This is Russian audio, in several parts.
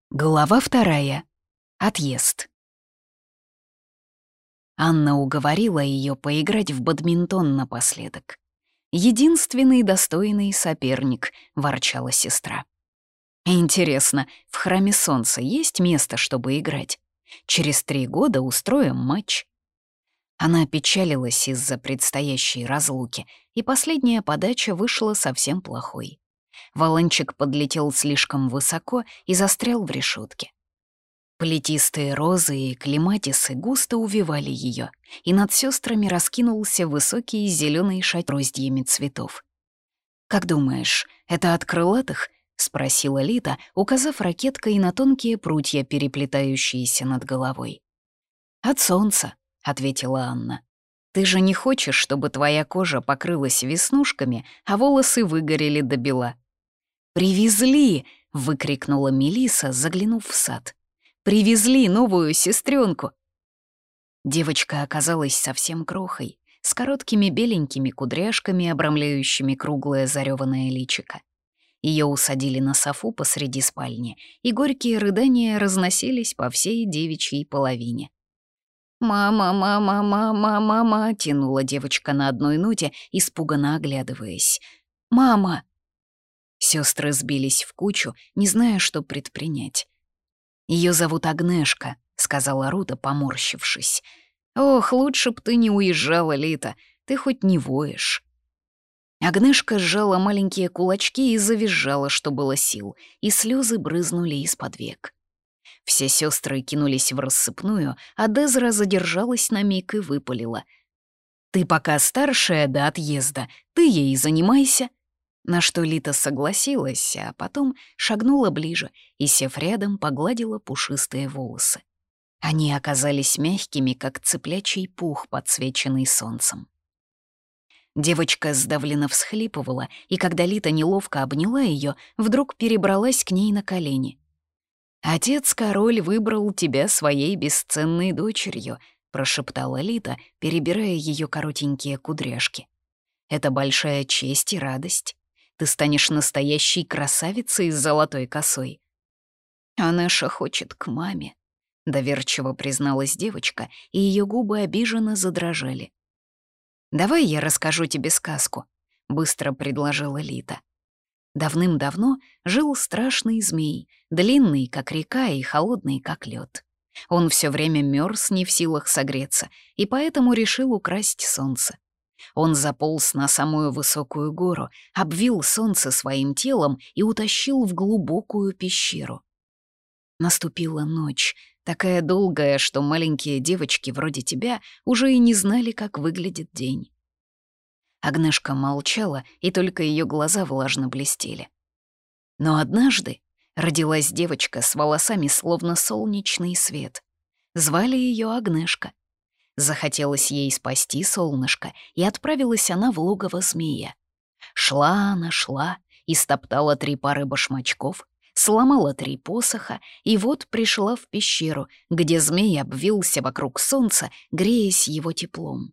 Глава 2. Отъезд. Анна уговорила ее поиграть в бадминтон напоследок. «Единственный достойный соперник», — ворчала сестра. «Интересно, в храме солнца есть место, чтобы играть? Через 3 года устроим матч». Она печалилась из-за предстоящей разлуки, и последняя подача вышла совсем плохой. Валанчик подлетел слишком высоко и застрял в решетке. Плетистые розы и клематисы густо увивали ее, и над сестрами раскинулся высокий зеленый шат роздьями цветов. «Как думаешь, это от крылатых?» — спросила Лита, указав ракеткой на тонкие прутья, переплетающиеся над головой. «От солнца», — ответила Анна. «Ты же не хочешь, чтобы твоя кожа покрылась веснушками, а волосы выгорели до бела?» «Привезли!» — выкрикнула Мелисса, заглянув в сад. «Привезли новую сестренку!» Девочка оказалась совсем крохой, с короткими беленькими кудряшками, обрамляющими круглое зареванное личико. Ее усадили на софу посреди спальни, и горькие рыдания разносились по всей девичьей половине. «Мама, мама, мама, мама!» — тянула девочка на одной ноте, испуганно оглядываясь. «Мама!» Сестры сбились в кучу, не зная, что предпринять. «Ее зовут Агнешка», — сказала Руда, поморщившись. «Ох, лучше б ты не уезжала, Лита, ты хоть не воешь». Агнешка сжала маленькие кулачки и завизжала, что было сил, и слезы брызнули из-под век. Все сестры кинулись в рассыпную, а Дезра задержалась на миг и выпалила. «Ты пока старшая до отъезда, ты ей занимайся». На что Лита согласилась, а потом шагнула ближе и, сев рядом, погладила пушистые волосы. Они оказались мягкими, как цыплячий пух, подсвеченный солнцем. Девочка сдавленно всхлипывала, и когда Лита неловко обняла ее, вдруг перебралась к ней на колени. «Отец-король выбрал тебя своей бесценной дочерью», — прошептала Лита, перебирая ее коротенькие кудряшки. «Это большая честь и радость. Ты станешь настоящей красавицей с золотой косой». «Анаша хочет к маме», — доверчиво призналась девочка, и ее губы обиженно задрожали. «Давай я расскажу тебе сказку», — быстро предложила Лита. Давным-давно жил страшный змей, длинный, как река, и холодный, как лед. Он все время мерз, не в силах согреться, и поэтому решил украсть солнце. Он заполз на самую высокую гору, обвил солнце своим телом и утащил в глубокую пещеру. Наступила ночь, такая долгая, что маленькие девочки вроде тебя уже и не знали, как выглядит день. Агнешка молчала, и только ее глаза влажно блестели. Но однажды родилась девочка с волосами, словно солнечный свет. Звали ее Агнешка. Захотелось ей спасти солнышко, и отправилась она в логово змея. Шла она, шла, и стоптала 3 пары башмачков, сломала 3 посоха, и вот пришла в пещеру, где змей обвился вокруг солнца, греясь его теплом.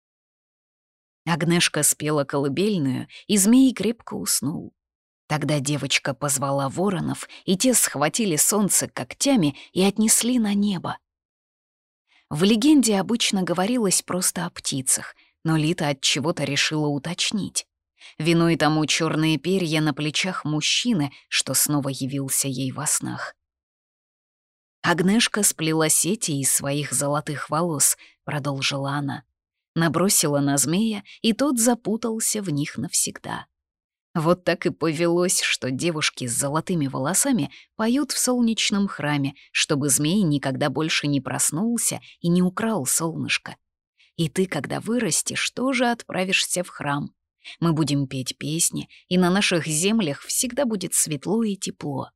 Агнешка спела колыбельную, и змей крепко уснул. Тогда девочка позвала воронов, и те схватили солнце когтями и отнесли на небо. В легенде обычно говорилось просто о птицах, но Лита от чего-то решила уточнить. Виной тому черные перья на плечах мужчины, что снова явился ей во снах. «Агнешка сплела сети из своих золотых волос», — продолжила она. Набросила на змея, и тот запутался в них навсегда. Вот так и повелось, что девушки с золотыми волосами поют в солнечном храме, чтобы змей никогда больше не проснулся и не украл солнышко. И ты, когда вырастешь, тоже отправишься в храм. Мы будем петь песни, и на наших землях всегда будет светло и тепло.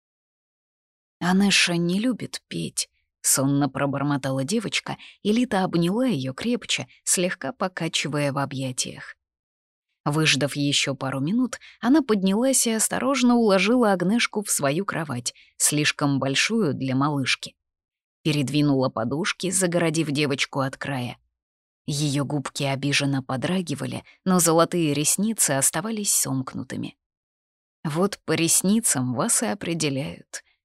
«Анеша не любит петь», — сонно пробормотала девочка, и Лита обняла ее крепче, слегка покачивая в объятиях. Выждав еще пару минут, она поднялась и осторожно уложила Агнешку в свою кровать, слишком большую для малышки. Передвинула подушки, загородив девочку от края. Ее губки обиженно подрагивали, но золотые ресницы оставались сомкнутыми. «Вот по ресницам вас и определяют»,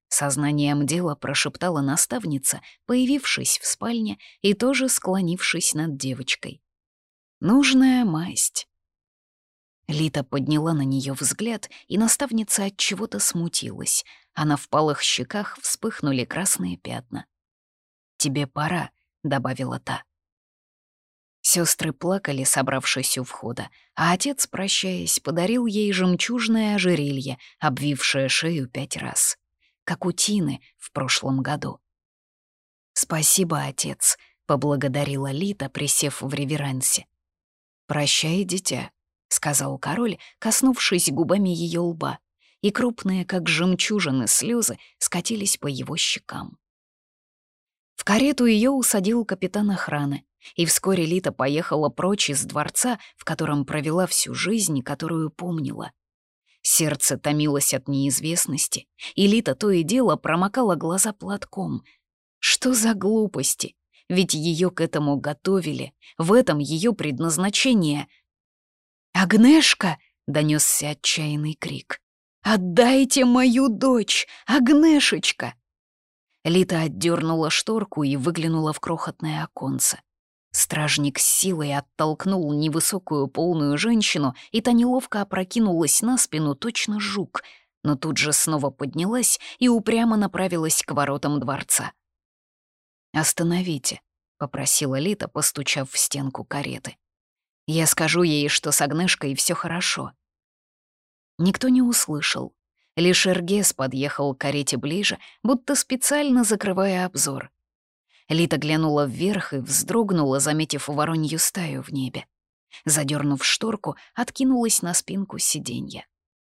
Сознанием дела прошептала наставница, появившись в спальне и тоже склонившись над девочкой. «Нужная масть». Лита подняла на нее взгляд, и наставница от чего-то смутилась, а на впалых щеках вспыхнули красные пятна. «Тебе пора», — добавила та. Сестры плакали, собравшись у входа, а отец, прощаясь, подарил ей жемчужное ожерелье, обвившее шею 5 раз, как у Тины в прошлом году. «Спасибо, отец», — поблагодарила Лита, присев в реверансе. «Прощай, дитя», — сказал король, коснувшись губами ее лба, и крупные, как жемчужины, слезы скатились по его щекам. В карету ее усадил капитан охраны, и вскоре Лита поехала прочь из дворца, в котором провела всю жизнь, которую помнила. Сердце томилось от неизвестности, и Лита то и дело промокала глаза платком. Что за глупости? Ведь ее к этому готовили, в этом ее предназначение. «Агнешка!» — донесся отчаянный крик. «Отдайте мою дочь, Агнешечка!» Лита отдернула шторку и выглянула в крохотное оконце. Стражник с силой оттолкнул невысокую полную женщину, и та неловко опрокинулась на спину, точно жук, но тут же снова поднялась и упрямо направилась к воротам дворца. «Остановите», — попросила Лита, постучав в стенку кареты. «Я скажу ей, что с Агнешкой все хорошо». Никто не услышал. Лишь Эргес подъехал к карете ближе, будто специально закрывая обзор. Лита глянула вверх и вздрогнула, заметив воронью стаю в небе. Задернув шторку, откинулась на спинку сиденья.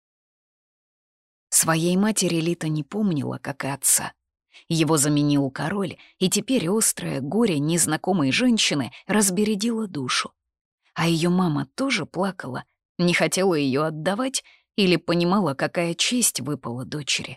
Своей матери Лита не помнила, как и отца. Его заменил король, и теперь острое горе незнакомой женщины разбередило душу. А ее мама тоже плакала, не хотела ее отдавать или понимала, какая честь выпала дочери.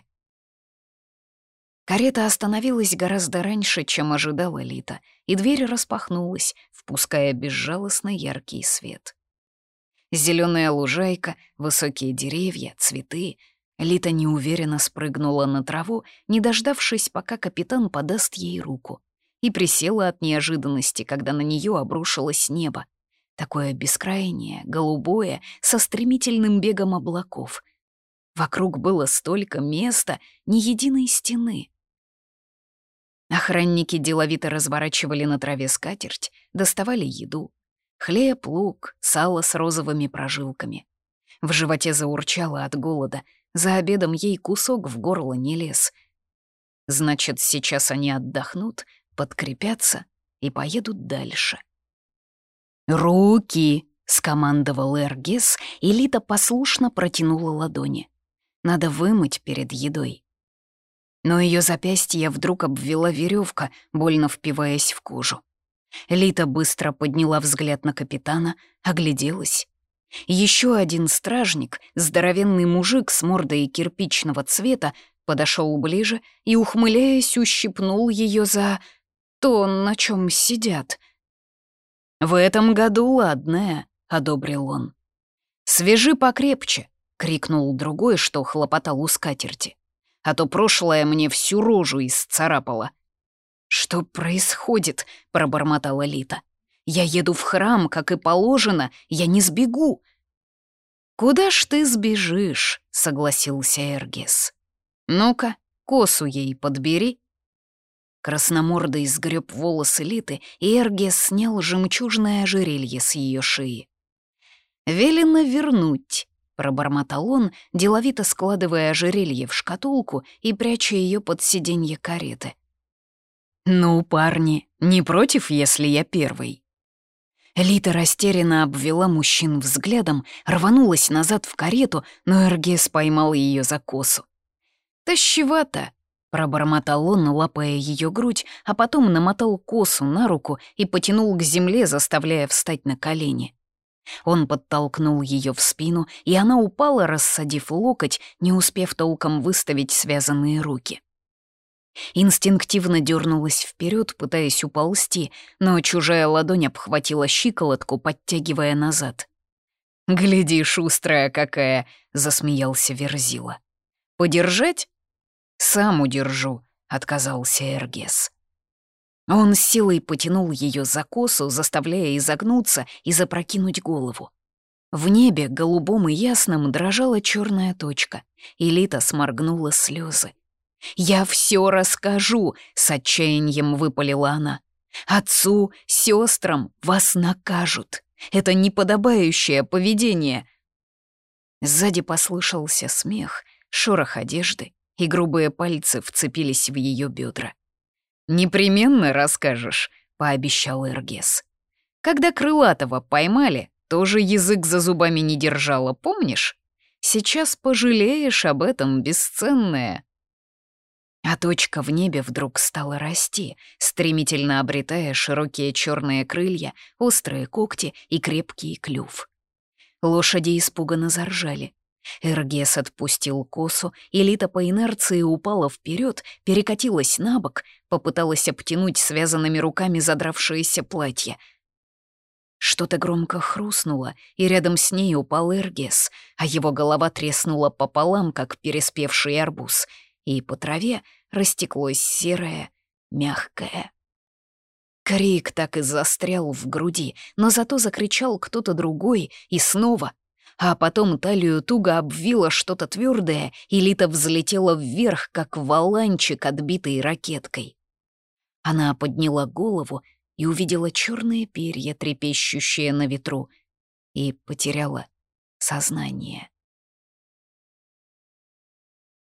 Карета остановилась гораздо раньше, чем ожидала Лита, и дверь распахнулась, впуская безжалостно яркий свет. Зеленая лужайка, высокие деревья, цветы. Лита неуверенно спрыгнула на траву, не дождавшись, пока капитан подаст ей руку, и присела от неожиданности, когда на нее обрушилось небо. Такое бескрайнее, голубое, со стремительным бегом облаков. Вокруг было столько места, ни единой стены. Охранники деловито разворачивали на траве скатерть, доставали еду. Хлеб, лук, сало с розовыми прожилками. В животе заурчало от голода, за обедом ей кусок в горло не лез. Значит, сейчас они отдохнут, подкрепятся и поедут дальше. «Руки!» — скомандовал Эргес, и Лита послушно протянула ладони. «Надо вымыть перед едой». Но ее запястье вдруг обвела веревка, больно впиваясь в кожу. Лита быстро подняла взгляд на капитана, огляделась. Еще один стражник, здоровенный мужик с мордой кирпичного цвета, подошел ближе и, ухмыляясь, ущипнул ее за то, на чем сидят. «В этом году ладное», — одобрил он. «Свяжи покрепче», — крикнул другой, что хлопотал у скатерти. «А то прошлое мне всю рожу исцарапало». «Что происходит?» — пробормотала Лита. «Я еду в храм, как и положено, я не сбегу». «Куда ж ты сбежишь?» — согласился Эргес. «Ну-ка, косу ей подбери». Красномордый сгреб волосы Литы, и Эргес снял жемчужное ожерелье с ее шеи. «Велено вернуть», — пробормотал он, деловито складывая ожерелье в шкатулку и пряча ее под сиденье кареты. «Ну, парни, не против, если я первый?» Лита растерянно обвела мужчин взглядом, рванулась назад в карету, но Эргес поймал ее за косу. «Тащевато», — пробормотал он, лапая ее грудь, а потом намотал косу на руку и потянул к земле, заставляя встать на колени. Он подтолкнул ее в спину, и она упала, рассадив локоть, не успев толком выставить связанные руки. Инстинктивно дернулась вперед, пытаясь уползти, но чужая ладонь обхватила щиколотку, подтягивая назад. «Гляди, шустрая какая!» — засмеялся Верзила. «Подержать?» «Сам удержу», — отказался Эргес. Он с силой потянул ее за косу, заставляя изогнуться и запрокинуть голову. В небе, голубом и ясном, дрожала черная точка, и Лита сморгнула слезы. «Я все расскажу», — с отчаянием выпалила она. «Отцу, сестрам вас накажут. Это неподобающее поведение». Сзади послышался смех, шорох одежды, и грубые пальцы вцепились в ее бедра. «Непременно расскажешь», — пообещал Эргес. «Когда Крылатого поймали, тоже язык за зубами не держала, помнишь? Сейчас пожалеешь об этом, бесценное». А точка в небе вдруг стала расти, стремительно обретая широкие черные крылья, острые когти и крепкий клюв. Лошади испуганно заржали. Эргес отпустил косу, и Лита по инерции упала вперед, перекатилась на бок, попыталась обтянуть связанными руками задравшееся платье. Что-то громко хрустнуло, и рядом с ней упал Эргес, а его голова треснула пополам, как переспевший арбуз, и по траве растеклось серое, мягкое. Крик так и застрял в груди, но зато закричал кто-то другой и снова. А потом талию туго обвило что-то твердое, и Лита взлетела вверх, как валанчик, отбитый ракеткой. Она подняла голову и увидела черные перья, трепещущие на ветру, и потеряла сознание.